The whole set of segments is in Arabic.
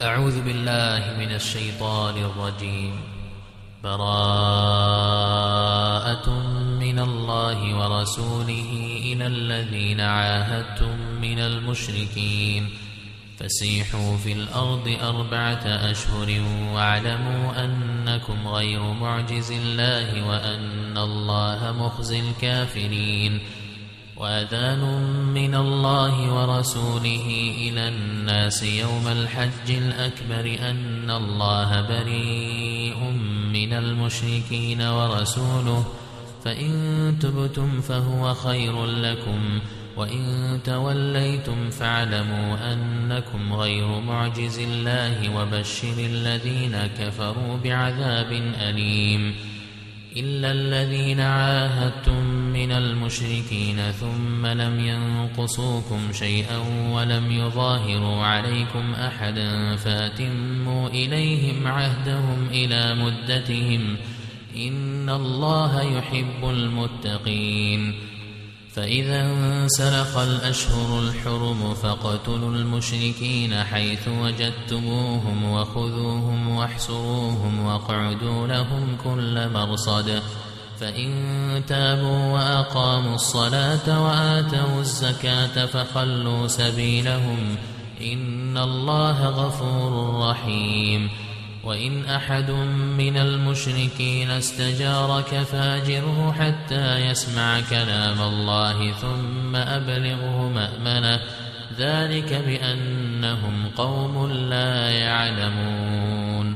أعوذ بالله من الشيطان الرجيم. براءة من الله ورسوله إلى الذين عاهدتم من المشركين فسيحوا في الأرض 4 أشهر واعلموا أنكم غير معجز الله وأن الله مخزي الكافرين. وأذان من الله ورسوله إلى الناس يوم الحج الأكبر أن الله بريء من المشركين ورسوله فإن تبتم فهو خير لكم وإن توليتم فاعلموا أنكم غير معجز الله وبشر الذين كفروا بعذاب أليم. إلا الذين عاهدتم من المشركين ثم لم ينقصوكم شيئا ولم يظاهروا عليكم أحدا فأتموا إليهم عهدهم إلى مدتهم إن الله يحب المتقين. فإذا انسلخ الأشهر الحرم فاقتلوا المشركين حيث وجدتموهم وخذوهم واحصروهم واقعدوا لهم كل مرصد فإن تابوا وأقاموا الصلاة وآتوا الزكاة فخلوا سبيلهم إن الله غفور رحيم. وإن أحد من المشركين استجارك فأجره حتى يسمع كلام الله ثم أبلغه مأمنه ذلك بأنهم قوم لا يعلمون.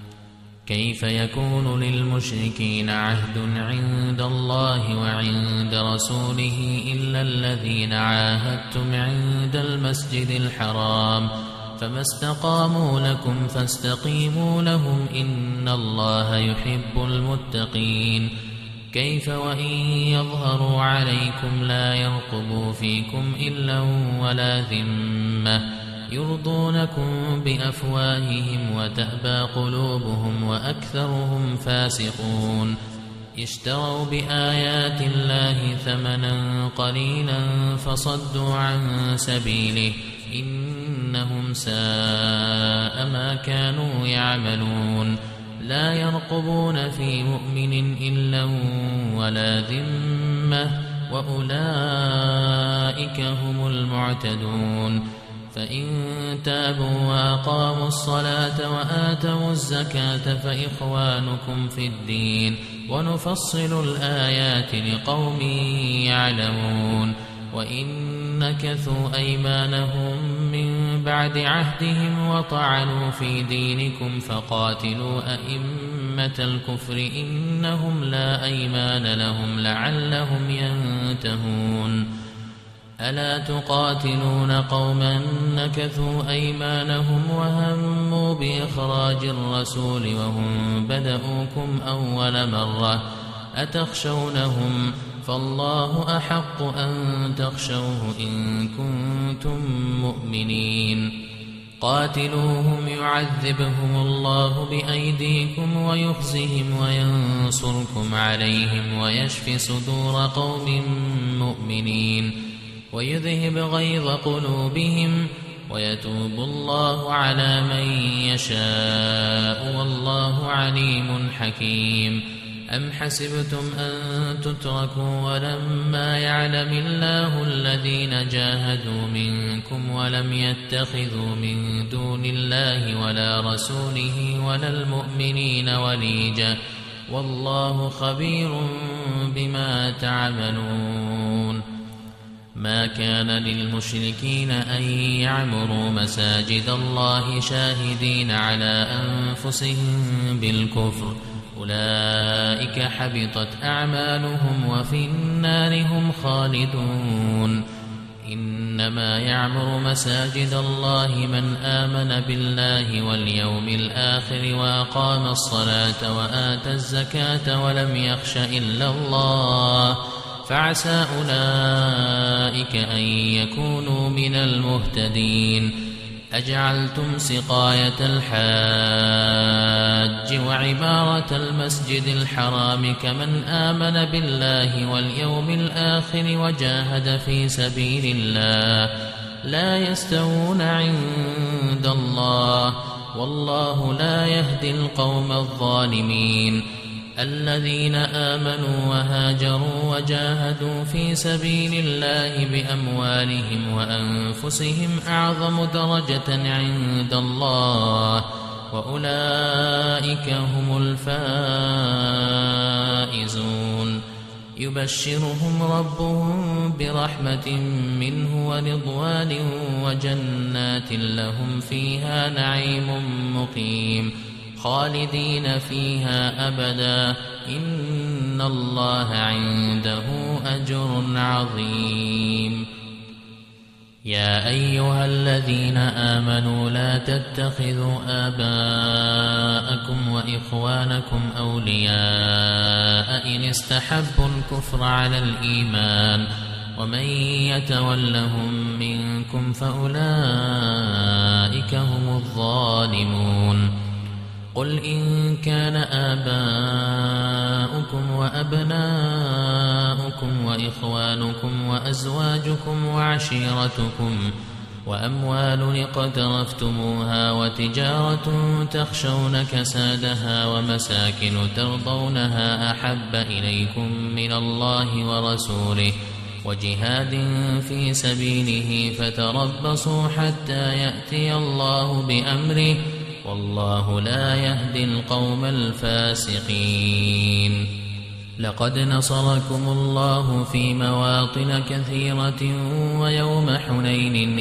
كيف يكون للمشركين عهد عند الله وعند رسوله إلا الذين عاهدتم عند المسجد الحرام فما استقاموا لكم فاستقيموا لهم إن الله يحب المتقين. كيف وإن يظهروا عليكم لا يرقبوا فيكم إلا ولا ذمة يرضونكم بأفواههم وتأبى قلوبهم وأكثرهم فاسقون. اشتروا بآيات الله ثمنا قليلا فصدوا عن سبيله إنهم ساء ما كانوا يعملون. لا يرقبون في مؤمن إلا ولا ذمة وأولئك هم المعتدون. فإن تابوا وأقاموا الصلاة وآتوا الزكاة فإخوانكم في الدين ونفصل الآيات لقوم يعلمون. وإن نكثوا أيمانهم من بعد عهدهم وطعنوا في دينكم فقاتلوا أئمة الكفر إنهم لا أيمان لهم لعلهم ينتهون. ألا تقاتلون قوما نكثوا أيمانهم وهموا بإخراج الرسول وهم بدؤوكم أول مرة أتخشونهم فالله أحق أن تخشوه إن كنتم مؤمنين. قاتلوهم يعذبهم الله بأيديكم ويخزهم وينصركم عليهم ويشف صدور قوم مؤمنين ويذهب غيظ قلوبهم ويتوب الله على من يشاء والله عليم حكيم. أم حسبتم أن تتركوا ولما يعلم الله الذين جاهدوا منكم ولم يتخذوا من دون الله ولا رسوله ولا المؤمنين وليجا والله خبير بما تعملون. ما كان للمشركين أن يعمروا مساجد الله شاهدين على أنفسهم بالكفر أولئك حبطت أعمالهم وفي النار هم خالدون. إنما يعمر مساجد الله من آمن بالله واليوم الآخر وأقام الصلاة وآتى الزكاة ولم يخش إلا الله فعسى أولئك أن يكونوا من المهتدين. أجعلتم سقاية الحاج وعمارة المسجد الحرام كمن آمن بالله واليوم الآخر وجاهد في سبيل الله لا يستوون عند الله والله لا يهدي القوم الظالمين. الذين آمنوا وهاجروا وجاهدوا في سبيل الله بأموالهم وأنفسهم أعظم درجة عند الله، وأولئك هم الفائزون. يبشرهم ربهم برحمة منه ورضوان وجنات لهم فيها نعيم مقيم خالدين فيها أبدا، إن الله عنده أجر عظيم. يا أيها الذين آمنوا لا تتخذوا آباءكم وإخوانكم أولياء إن استحبوا الكفر على الإيمان، ومن يتولهم منكم فأولئك هم الظالمون. قل إن كان آباؤكم وأبناؤكم وإخوانكم وأزواجكم وعشيرتكم وأموال اقترفتموها وتجارة تخشون كسادها ومساكن ترضونها أحب إليكم من الله ورسوله وجهاد في سبيله فتربصوا حتى يأتي الله بأمره، والله لا يهدي القوم الفاسقين. لقد نصركم الله في مواطن كثيرة ويوم حنين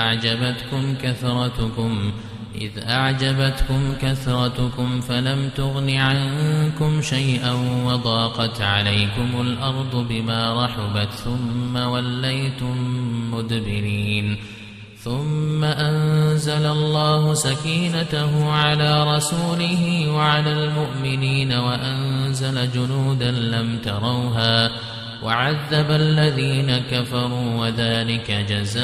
إذ أعجبتكم كثرتكم فلم تغن عنكم شيئا وضاقت عليكم الأرض بما رحبت ثم وليتم مدبرين، ثم أنزل الله سكينته على رسوله وعلى المؤمنين وأنزل جنودا لم تروها وعذب الذين كفروا، وذلك جزاء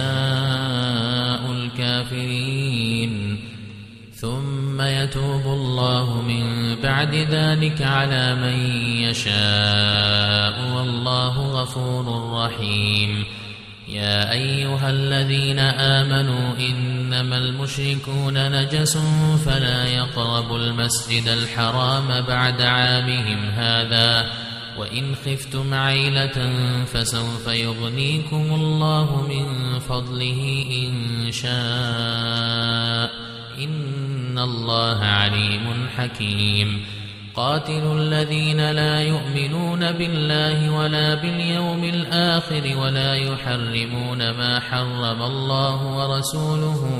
الكافرين. ثم يتوب الله من بعد ذلك على من يشاء، والله غفور رحيم. يا أيها الذين آمنوا إنما المشركون نجس فلا يقربوا المسجد الحرام بعد عامهم هذا، وإن خفتم عيلة فسوف يغنيكم الله من فضله إن شاء، إن الله عليم حكيم. قاتلوا الذين لا يؤمنون بالله ولا باليوم الآخر ولا يحرمون ما حرم الله ورسوله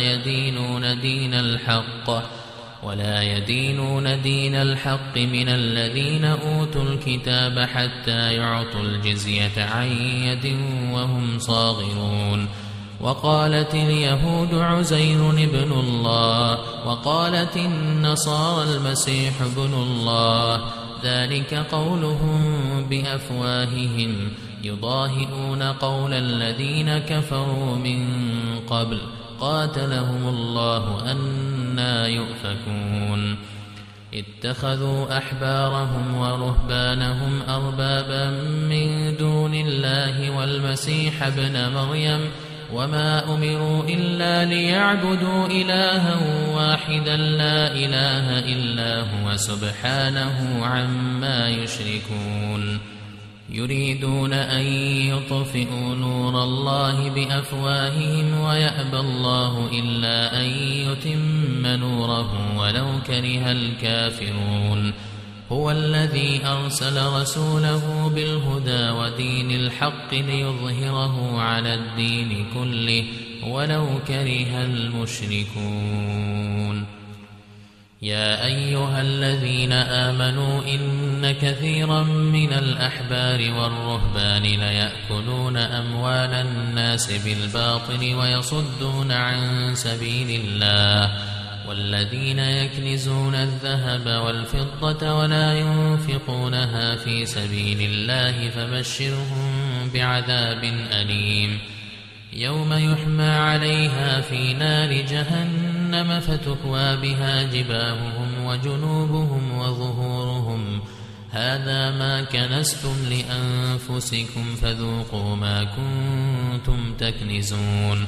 ولا يدينون دين الحق من الذين أوتوا الكتاب حتى يعطوا الجزية عن يد وهم صاغرون. وقالت اليهود عزير ابن الله وقالت النصارى المسيح ابن الله، ذلك قولهم بأفواههم يضاهئون قول الذين كفروا من قبل، قاتلهم الله أنى يؤفكون. اتخذوا أحبارهم ورهبانهم أربابا من دون الله والمسيح ابن مريم، وما أمروا إلا ليعبدوا إلها واحدا لا إله إلا هو سبحانه عما يشركون. يريدون أن يطفئوا نور الله بأفواههم ويأبى الله إلا أن يتم نوره ولو كره الكافرون. هو الذي أرسل رسوله بالهدى ودين الحق ليظهره على الدين كله ولو كره المشركون. يا أيها الذين آمنوا إن كثيرا من الأحبار والرهبان ليأكلون أموال الناس بالباطل ويصدون عن سبيل الله، والذين يكنزون الذهب والفضة ولا ينفقونها في سبيل الله فبشرهم بعذاب أليم، يوم يحمى عليها في نار جهنم فتكوى بها جباههم وجنوبهم وظهورهم، هذا ما كنزتم لأنفسكم فذوقوا ما كنتم تكنزون.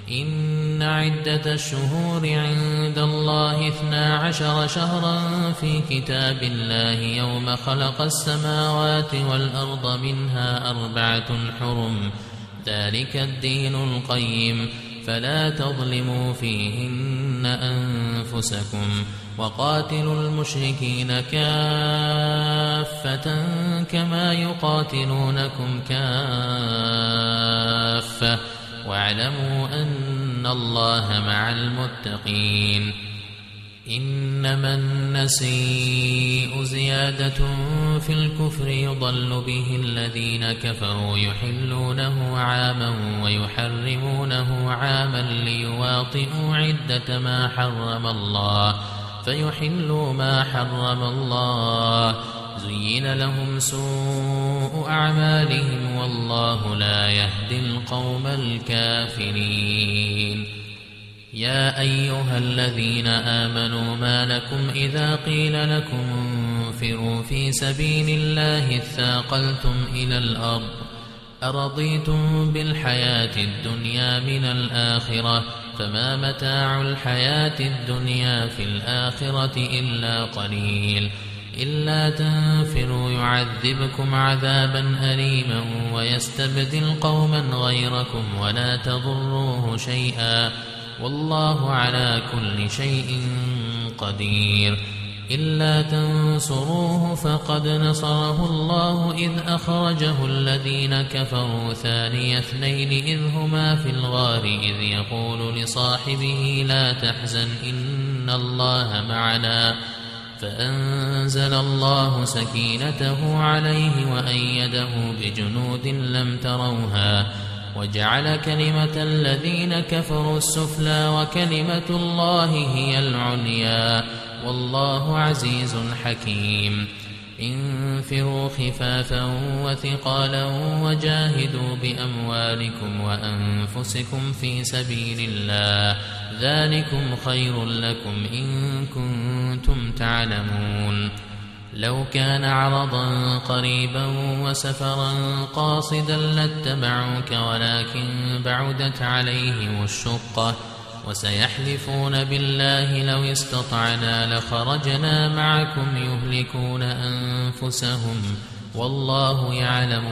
إن عدة الشهور عند الله 12 شهرا في كتاب الله يوم خلق السماوات والأرض منها 4 حرم ذلك الدين القيم فلا تظلموا فيهن أنفسكم وقاتلوا المشركين كافة كما يقاتلونكم كافة واعلموا أن الله مع المتقين إنما النسيء زيادة في الكفر يضل به الذين كفروا يحلونه عاما ويحرمونه عاما ليواطئوا عدة ما حرم الله فيحلوا ما حرم الله زين لهم سوء أعمالهم والله لا يهدي القوم الكافرين يا أيها الذين آمنوا ما لكم إذا قيل لكم انفروا في سبيل الله اثاقلتم إلى الأرض أرضيتم بالحياة الدنيا من الآخرة فما متاع الحياة الدنيا في الآخرة إلا قليل إلا تنفروا يعذبكم عذابا أليما ويستبدل قوما غيركم ولا تضروه شيئا والله على كل شيء قدير إلا تنصروه فقد نصره الله إذ أخرجه الذين كفروا ثاني اثنين إذ هما في الغار إذ يقول لصاحبه لا تحزن إن الله معنا فأنزل الله سكينته عليه وأيده بجنود لم تروها وجعل كلمة الذين كفروا السفلى وكلمة الله هي العليا والله عزيز حكيم انفروا خفافا وثقالا وجاهدوا بأموالكم وأنفسكم في سبيل الله ذلكم خير لكم إن كنتم تعلمون لو كان عرضا قريبا وسفرا قاصدا لاتبعوك ولكن بعدت عليهم الشقة وسيحلفون بالله لو استطعنا لخرجنا معكم يهلكون أنفسهم والله يعلم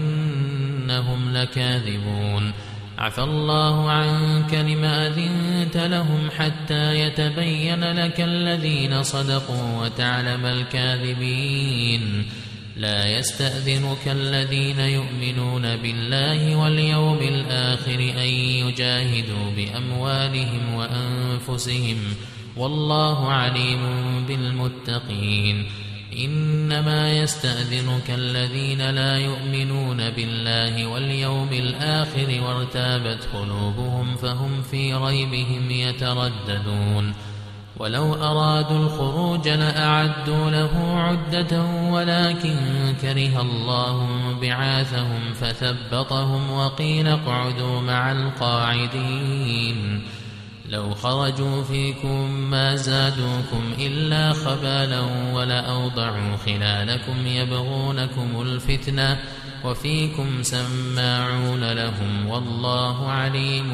إنهم لكاذبون عفى الله عنك لما أذنت لهم حتى يتبين لك الذين صدقوا وتعلم الكاذبين لا يستأذنك الذين يؤمنون بالله واليوم الآخر أن يجاهدوا بأموالهم وأنفسهم والله عليم بالمتقين إنما يستأذنك الذين لا يؤمنون بالله واليوم الآخر وارتابت قلوبهم فهم في ريبهم يترددون ولو أرادوا الخروج لأعدوا له عدة ولكن كره الله بعاثهم فثبطهم وقيل اقعدوا مع القاعدين لو خرجوا فيكم ما زادوكم إلا خبالا ولأوضعوا خلالكم يبغونكم الفتنة وفيكم سماعون لهم والله عليم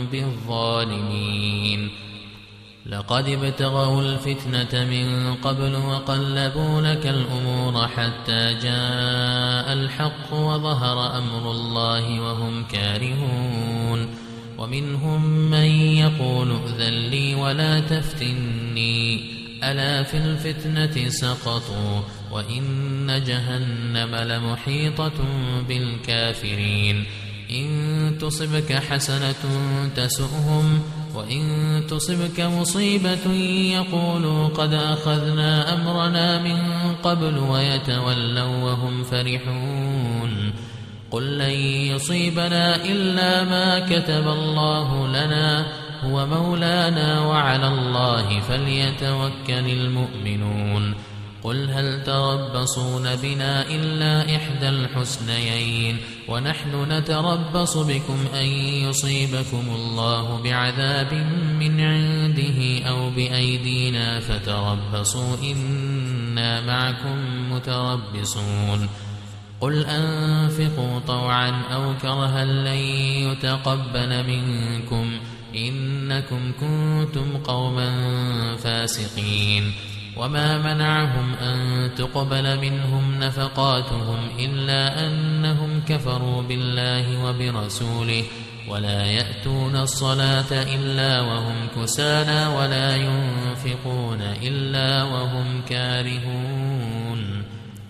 بالظالمين لقد ابتغوا الفتنة من قبل وقلبوا لك الأمور حتى جاء الحق وظهر أمر الله وهم كارهون ومنهم من يقول ائذن لي ولا تفتني ألا في الفتنة سقطوا وإن جهنم لمحيطة بالكافرين إن تصبك حسنة تسؤهم وإن تصبك مصيبة يقولوا قد أخذنا أمرنا من قبل ويتولوا وهم فرحون قل لن يصيبنا إلا ما كتب الله لنا هو مولانا وعلى الله فليتوكل المؤمنون قل هل تربصون بنا إلا إحدى الحسنيين ونحن نتربص بكم أن يصيبكم الله بعذاب من عنده أو بأيدينا فتربصوا إنا معكم متربصون قل أنفقوا طوعا أو كرها لن يتقبل منكم إنكم كنتم قوما فاسقين وما منعهم أن تقبل منهم نفقاتهم إلا أنهم كفروا بالله وبرسوله ولا يأتون الصلاة إلا وهم كسالى ولا ينفقون إلا وهم كارهون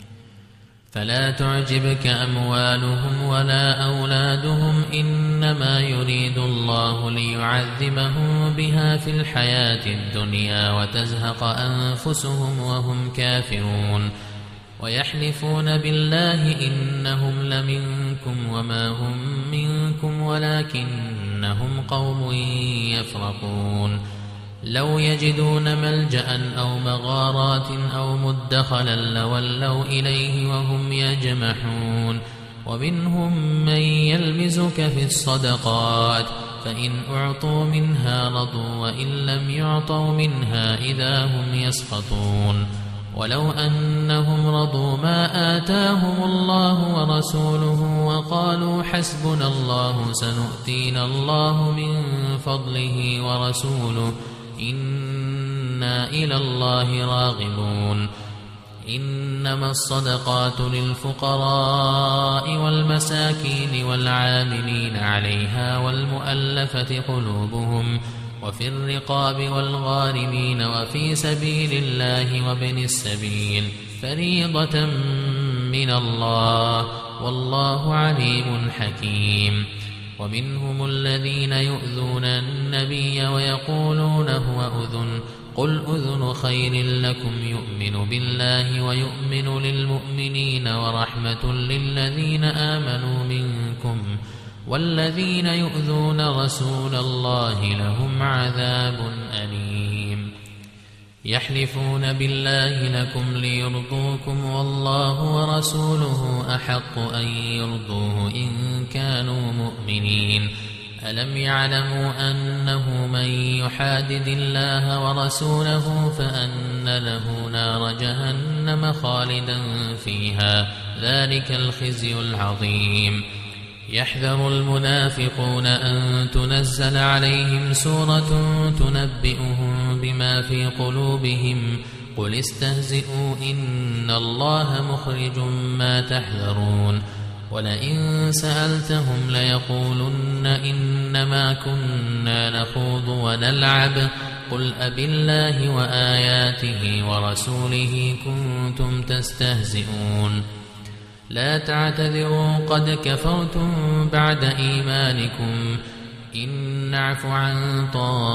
فلا تعجبك أموالهم ولا أولادهم إنما يريد الله ليعذبهم بها في الحياة الدنيا وتزهق أنفسهم وهم كافرون ويحلفون بالله إنهم لمنكم وما هم منكم ولكنهم قوم يفرقون لو يجدون ملجأ أو مغارات أو مدخلا لولوا إليه وهم يجمحون ومنهم من يلمزك في الصدقات فإن أعطوا منها رضوا وإن لم يعطوا منها إذا هم يسخطون ولو أنهم رضوا ما آتاهم الله ورسوله وقالوا حسبنا الله سنؤتينا الله من فضله ورسوله إنا إلى الله راغبون إنما الصدقات للفقراء والمساكين والعاملين عليها والمؤلفة قلوبهم وفي الرقاب والغارمين وفي سبيل الله وابن السبيل فريضة من الله والله عليم حكيم ومنهم الذين يؤذون النبي ويقولون هو أذن قل أذن خير لكم يؤمن بالله ويؤمن للمؤمنين ورحمة للذين آمنوا منكم والذين يؤذون رسول الله لهم عذاب أليم يحلفون بالله لكم ليرضوكم والله ورسوله أحق أن يرضوه إن كانوا مؤمنين ألم يعلموا أنه من يحادد الله ورسوله فأن له نار جهنم خالدا فيها ذلك الخزي العظيم يحذر المنافقون أن تنزل عليهم سورة تنبئهم بما في قلوبهم قل استهزئوا إن الله مخرج ما تحذرون ولئن سألتهم ليقولن إنما كنا نخوض ونلعب قل أبالله وآياته ورسوله كنتم تستهزئون لا تعتذروا قد كفرتم بعد إيمانكم إن نعف عن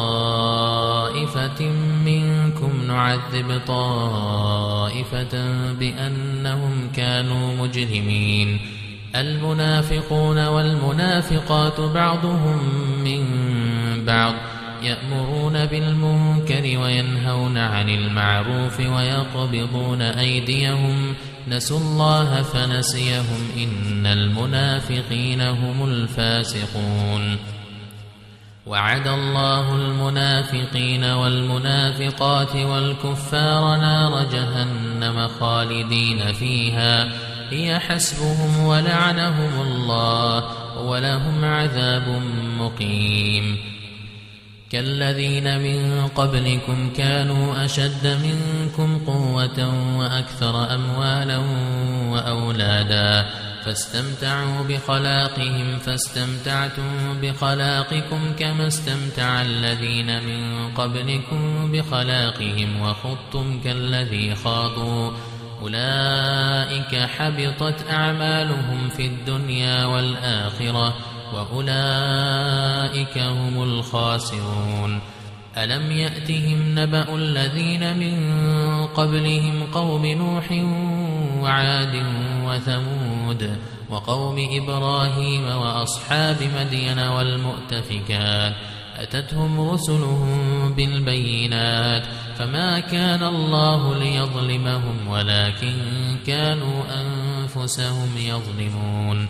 طائفة منكم نعذب طائفة بأنهم كانوا مجرمين المنافقون والمنافقات بعضهم من بعض يأمرون بالمنكر وينهون عن المعروف ويقبضون أيديهم نسوا الله فنسيهم إن المنافقين هم الفاسقون وعد الله المنافقين والمنافقات والكفار نار جهنم خالدين فيها هي حسبهم ولعنهم الله ولهم عذاب مقيم كالذين من قبلكم كانوا أشد منكم قوة وأكثر أموالا وأولادا فاستمتعوا بخلاقهم فاستمتعتم بخلاقكم كما استمتع الذين من قبلكم بخلاقهم وخضتم كالذي خاضوا أولئك حبطت أعمالهم في الدنيا والآخرة وأولئك هم الخاسرون ألم يأتهم نبأ الذين من قبلهم قوم نوح وعاد وثمود وقوم إبراهيم وأصحاب مدين والمؤتفكات أتتهم رسلهم بالبينات فما كان الله ليظلمهم ولكن كانوا أنفسهم يظلمون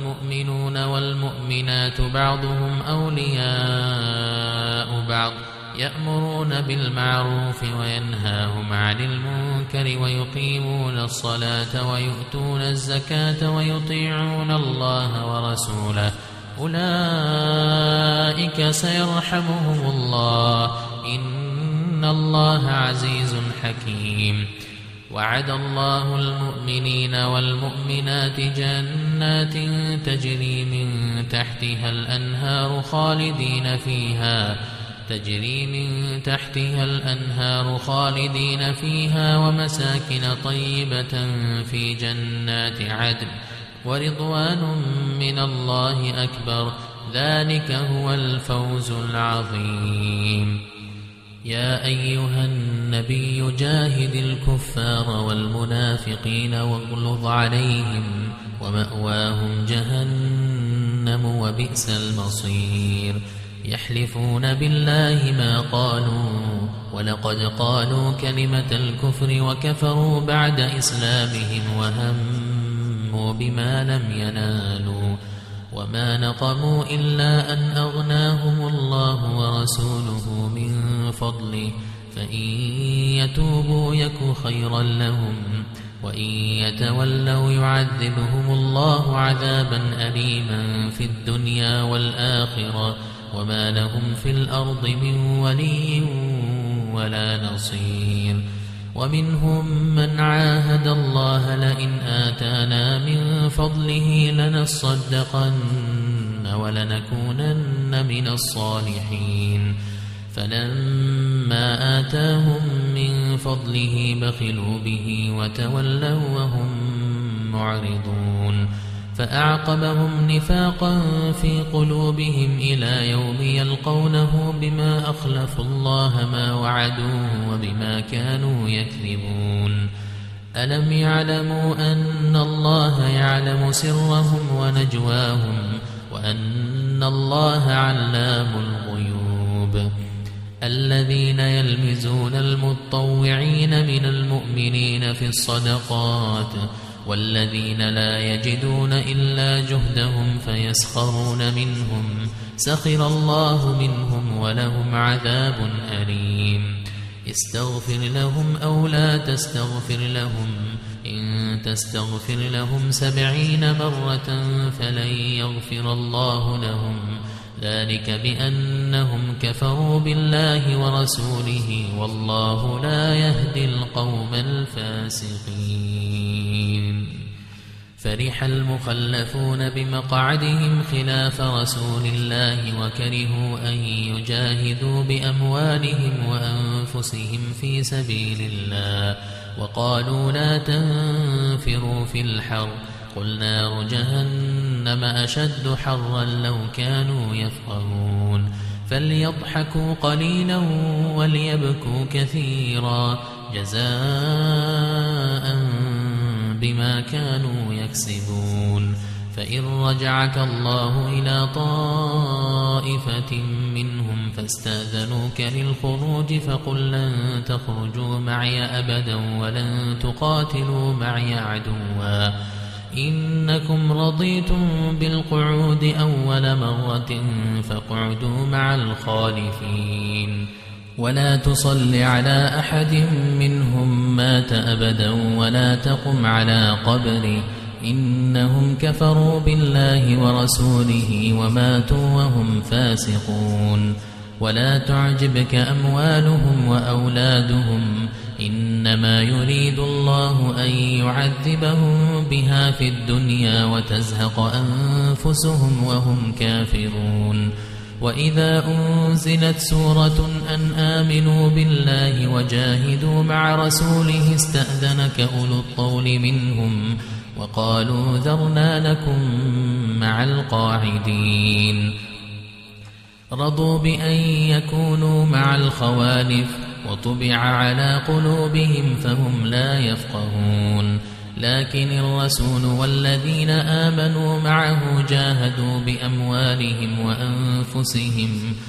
والمؤمنون والمؤمنات بعضهم أولياء بعض يأمرون بالمعروف وينهاهم عن المنكر ويقيمون الصلاة ويؤتون الزكاة ويطيعون الله ورسوله أولئك سيرحمهم الله إن الله عزيز حكيم. وعد الله المؤمنين والمؤمنات جنات تجري من تحتها الأنهار خالدين فيها ومساكن طيبة في جنات عدن ورضوان من الله أكبر ذلك هو الفوز العظيم. يا أيها النبي جاهد الكفار والمنافقين واغلظ عليهم ومأواهم جهنم وبئس المصير. يحلفون بالله ما قالوا ولقد قالوا كلمة الكفر وكفروا بعد إسلامهم وهموا بما لم ينالوا وما نقموا إلا أن أغناهم الله ورسوله من فضله فإن يتوبوا يك خيرا لهم وإن يتولوا يعذبهم الله عذابا أليما في الدنيا والآخرة وما لهم في الأرض من ولي ولا نصير. ومنهم من عاهد الله لئن آتانا من فضله لنصدقن ولنكونن من الصالحين فلما آتاهم من فضله بخلوا به وتولوا وهم معرضون فأعقبهم نفاقا في قلوبهم إلى يوم يلقونه بما أخلفوا الله ما وعدوه وبما كانوا يكذبون. ألم يعلموا أن الله يعلم سرهم ونجواهم وأن الله علام الغيوب. الذين يلمزون المتطوعين من المؤمنين في الصدقات والذين لا يجدون إلا جهدهم فيسخرون منهم سخر الله منهم ولهم عذاب أليم. استغفر لهم أو لا تستغفر لهم إن تستغفر لهم 70 مرة فلن يغفر الله لهم ذلك بأنهم كفروا بالله ورسوله والله لا يهدي القوم الفاسقين. فرح المخلفون بمقعدهم خلاف رسول الله وكرهوا أن يجاهدوا بأموالهم وأنفسهم في سبيل الله وقالوا لا تنفروا في الحر قل نار جهنم أشد حرا لو كانوا يفقهون. فليضحكوا قليلا وليبكوا كثيرا جزاء بما كانوا يكسبون. فإن رجعك الله إلى طائفة منهم فاستأذنوك للخروج فقل لن تخرجوا معي أبدا ولن تقاتلوا معي عدوا إنكم رضيتم بالقعود أول مرة فاقعدوا مع الخالفين ولا تصل على أحد منهم مات أبدا ولا تقم على قبره إنهم كفروا بالله ورسوله وماتوا وهم فاسقون. ولا تعجبك أموالهم وأولادهم إنما يريد الله أن يعذبهم بها في الدنيا وتزهق أنفسهم وهم كافرون. وإذا أنزلت سورة أن آمنوا بالله وجاهدوا مع رسوله استأذنك أولو الطول منهم وقالوا ذرنا لكم مع القاعدين. رضوا بأن يكونوا مع الخوالف وطبع على قلوبهم فهم لا يفقهون. لكن الرسول والذين آمنوا معه جاهدوا بأموالهم وأنفسهم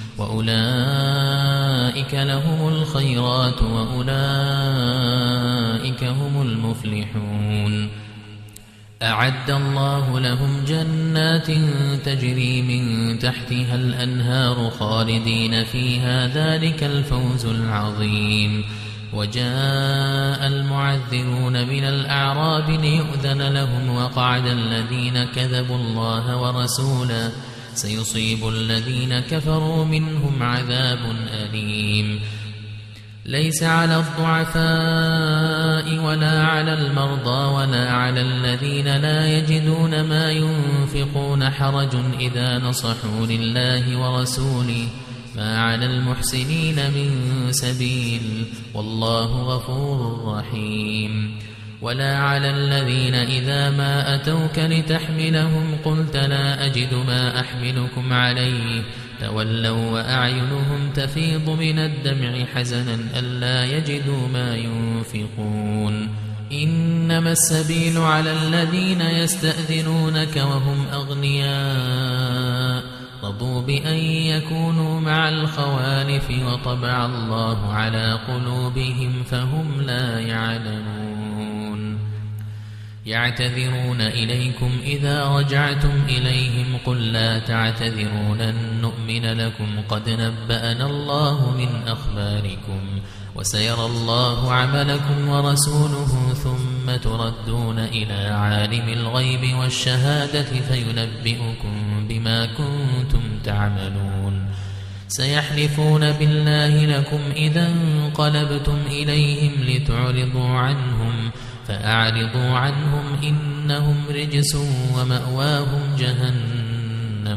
وأولئك لهم الخيرات وأولئك هم المفلحون. أعد الله لهم جنات تجري من تحتها الأنهار خالدين فيها ذلك الفوز العظيم. وجاء المعذرون من الأعراب ليؤذن لهم وقعد الذين كذبوا الله ورسوله سيصيب الذين كفروا منهم عذاب أليم. ليس على الضعفاء ولا على المرضى ولا على الذين لا يجدون ما ينفقون حرج إذا نصحوا لله ورسوله ما على المحسنين من سبيل والله غفور رحيم. ولا على الذين إذا ما أتوك لتحملهم قلت لا أجد ما أحملكم عليه تولوا وأعينهم تفيض من الدمع حزنا ألا يجدوا ما ينفقون. إنما السبيل على الذين يستأذنونك وهم أغنياء رضوا بأن يكونوا مع الخوالف وطبع الله على قلوبهم فهم لا يعلمون. يعتذرون إليكم إذا رجعتم إليهم قل لا تعتذروا لن نؤمن لكم قد نبأنا الله من أخباركم وسيرى الله عملكم ورسوله ثم تردون إلى عالم الغيب والشهادة فينبئكم بما كنتم تعملون. سيحلفون بالله لكم إذا انقلبتم إليهم لتعرضوا عنهم فأعرضوا عنهم إنهم رجس ومأواهم جهنم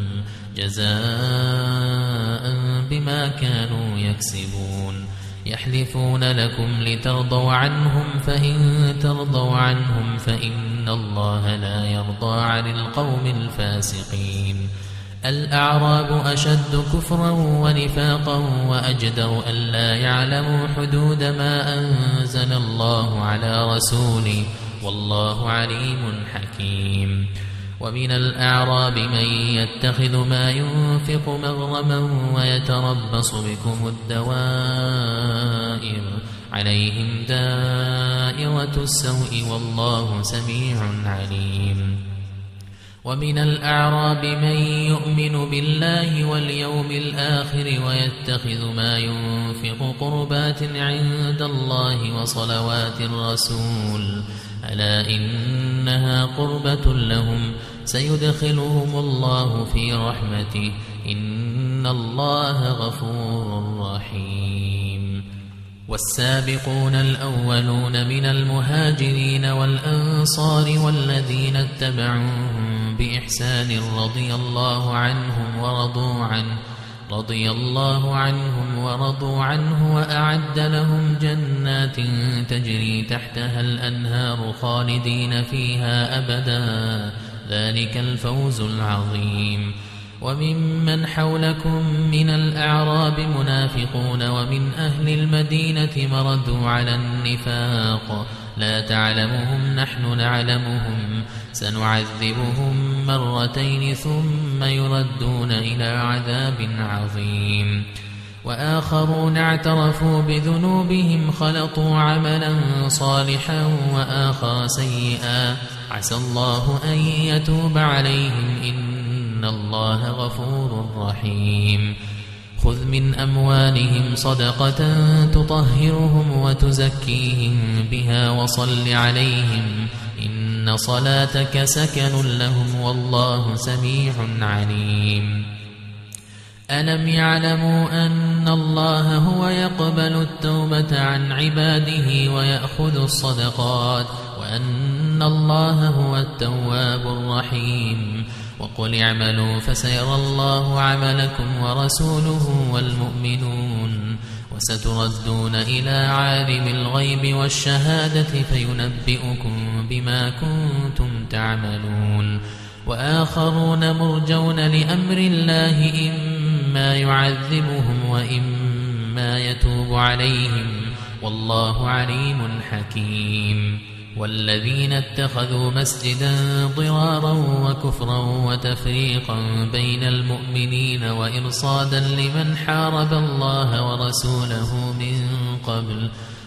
جزاء بما كانوا يكسبون. يحلفون لكم لترضوا عنهم فإن ترضوا عنهم فإن الله لا يرضى عن القوم الفاسقين. الأعراب أشد كفرا ونفاقا وأجدر ألا يعلموا حدود ما أنزل الله على رسوله والله عليم حكيم. ومن الأعراب من يتخذ ما ينفق مغرما ويتربص بكم الدوائر عليهم دائرة السوء والله سميع عليم. ومن الأعراب من يؤمن بالله واليوم الآخر ويتخذ ما ينفق قربات عند الله وصلوات الرسول ألا إنها قربة لهم سيدخلهم الله في رحمته إن الله غفور رحيم. والسابقون الأولون من المهاجرين والأنصار والذين اتبعوهم بإحسان رضي الله عنهم ورضوا عنه وأعد لهم جنات تجري تحتها الأنهار خالدين فيها أبدا ذلك الفوز العظيم. وممن حولكم من الأعراب منافقون ومن أهل المدينة مردوا على النفاق لا تعلمهم نحن نعلمهم سنعذبهم مرتين ثم يردون إلى عذاب عظيم. وآخرون اعترفوا بذنوبهم خلطوا عملا صالحا وآخر سيئا عسى الله أن يتوب عليهم إن الله غفور رحيم. خذ من أموالهم صدقة تطهرهم وتزكيهم بها وصل عليهم إن صلاتك سكن لهم والله سميع عليم. ألم يعلموا أن الله هو يقبل التوبة عن عباده ويأخذ الصدقات وأن الله هو التواب الرحيم. وقل اعملوا فسيرى الله عملكم ورسوله والمؤمنون وستردون إلى عالم الغيب والشهادة فينبئكم بما كنتم تعملون. وآخرون مرجون لأمر الله إما يعذبهم وإما يتوب عليهم والله عليم حكيم. والذين اتخذوا مسجدا ضرارا وكفرا وتفريقا بين المؤمنين وإرصادا لمن حارب الله ورسوله من قبل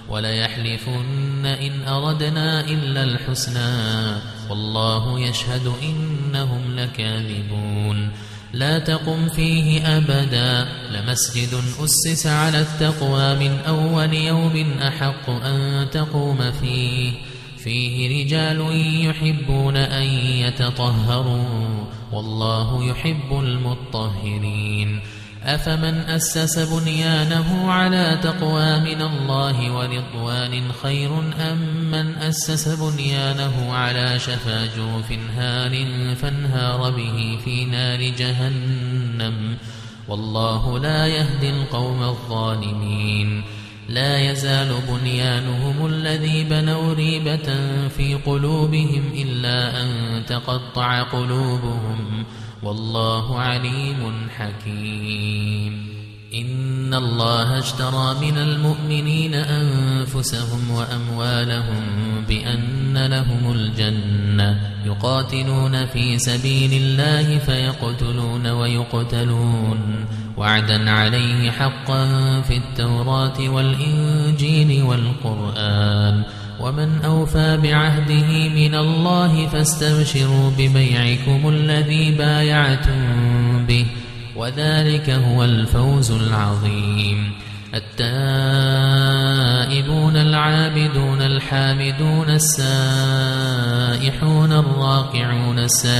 وليحلفن إن أردنا إلا الحسنى والله يشهد إنهم لكاذبون لا تقم فيه أبدا لمسجد أسس على التقوى من أول يوم أحق أن تقوم فيه رجال يحبون أن يتطهروا والله يحب المطهرين أفمن أسس بنيانه على تقوى من الله ورضوان خير أم من أسس بنيانه على شفا جرف هار فانهار به في نار جهنم والله لا يهدي القوم الظالمين لا يزال بنيانهم الذي بنوا ريبة في قلوبهم إلا أن تقطع قلوبهم والله عليم حكيم إن الله اشترى من المؤمنين أنفسهم وأموالهم بأن لهم الجنة يقاتلون في سبيل الله فيقتلون ويقتلون وعدا عليه حقا في التوراة والإنجيل والقرآن ومن أوفى بعهده من الله فاستبشروا ببيعكم الذي بايعتم به وذلك هو الفوز العظيم التائبون العابدون الحامدون السائحون الراكعون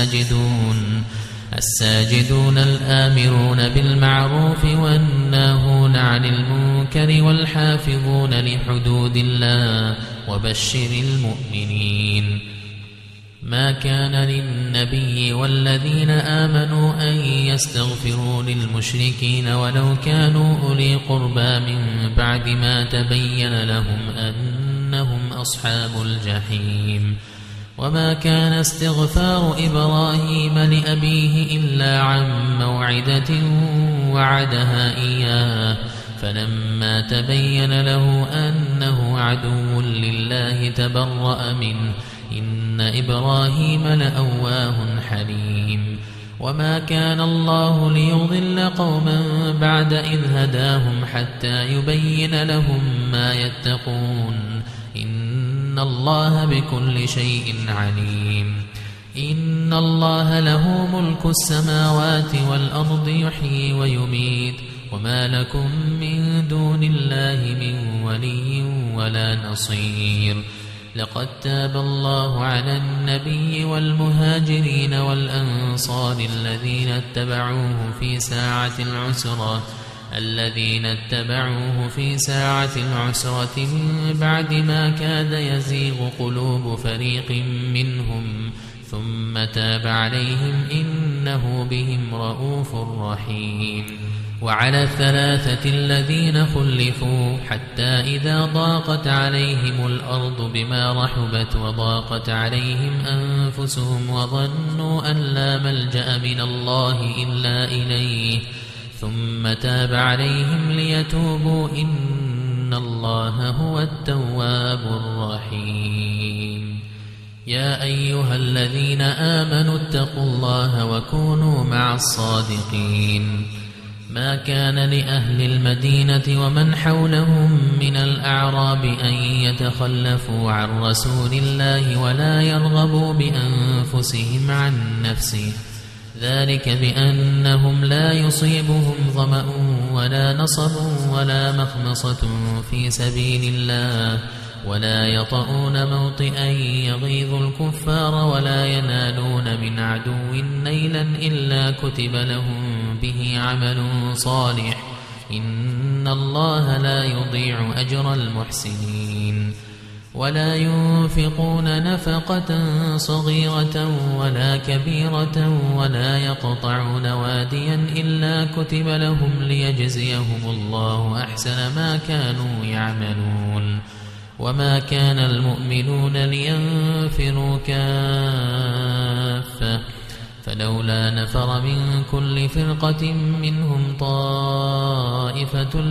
الساجدون الآمرون بالمعروف والناهون عن المنكر والحافظون لحدود الله وبشر المؤمنين ما كان للنبي والذين آمنوا أن يستغفروا للمشركين ولو كانوا أولي قربى من بعد ما تبين لهم أنهم أصحاب الجحيم وما كان استغفار إبراهيم لأبيه إلا عن موعدة وعدها إياه فلما تبين له أنه عدو لله تبرأ منه إن إبراهيم لأواه حليم وما كان الله ليضل قوما بعد إذ هداهم حتى يبين لهم ما يتقون إن الله بكل شيء عليم إن الله له ملك السماوات والأرض يحيي ويميت وما لكم من دون الله من ولي ولا نصير لقد تاب الله على النبي والمهاجرين والأنصار الذين اتبعوه في ساعة العسرة من بعد ما كاد يزيغ قلوب فريق منهم ثم تاب عليهم إنه بهم رءوف رحيم وعلى الثلاثة الذين خلفوا حتى إذا ضاقت عليهم الأرض بما رحبت وضاقت عليهم أنفسهم وظنوا أن لا ملجأ من الله إلا إليه ثم تاب عليهم ليتوبوا إن الله هو التواب الرحيم يا أيها الذين آمنوا اتقوا الله وكونوا مع الصادقين ما كان لأهل المدينة ومن حولهم من الأعراب أن يتخلفوا عن رسول الله ولا يرغبوا بأنفسهم عن نفسه ذلك بأنهم لا يصيبهم ظمأ ولا نصب ولا مخمصة في سبيل الله ولا يطؤون موطئا يغيظ الكفار ولا ينالون من عدو نيلا إلا كتب لهم به عمل صالح إن الله لا يضيع أجر المحسنين ولا ينفقون نفقة صغيرة ولا كبيرة ولا يقطعون واديا إلا كتب لهم ليجزيهم الله أحسن ما كانوا يعملون وما كان المؤمنون لينفروا كافة فلولا نفر من كل فرقة منهم طائفة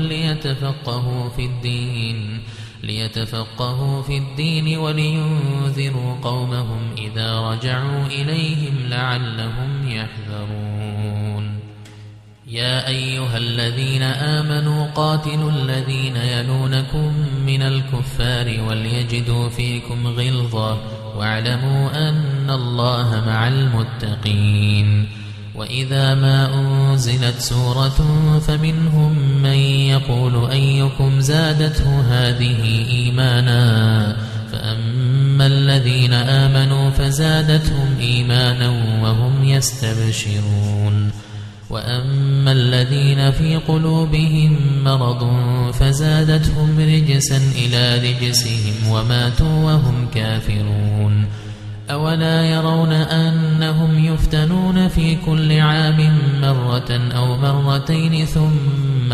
ليتفقهوا في الدين ولينذروا قومهم إذا رجعوا إليهم لعلهم يحذرون يا أيها الذين آمنوا قاتلوا الذين يلونكم من الكفار وليجدوا فيكم غلظة واعلموا أن الله مع المتقين. وإذا ما أنزلت سورة فمنهم من يقول أيكم زادته هذه إيمانا فأما الذين آمنوا فزادتهم إيمانا وهم يستبشرون وأما الذين في قلوبهم مرض فزادتهم رجسا إلى رجسهم وماتوا وهم كافرون. أولا يرون أنهم يفتنون في كل عام مرة أو مرتين ثم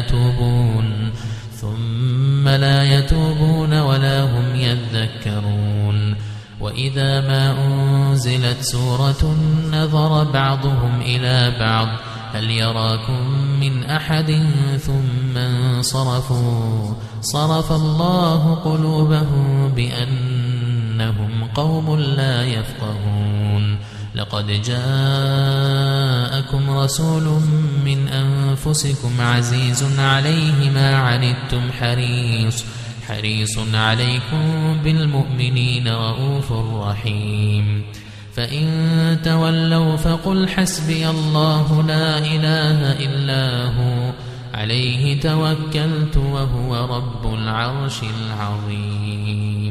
لا يتوبون ولا هم يذكرون. وإذا ما أنزلت سورة نظر بعضهم إلى بعض هل يراكم من أحد ثم انصرفوا صرف الله قلوبهم بأنهم قوم لا يفقهون. لقد جاءكم رسول من أنفسكم عزيز عليه ما عنتم حريص عليكم بالمؤمنين رؤوف رحيم. فإن تولوا فقل حسبي الله لا إله إلا هو عليه توكلت وهو رب العرش العظيم.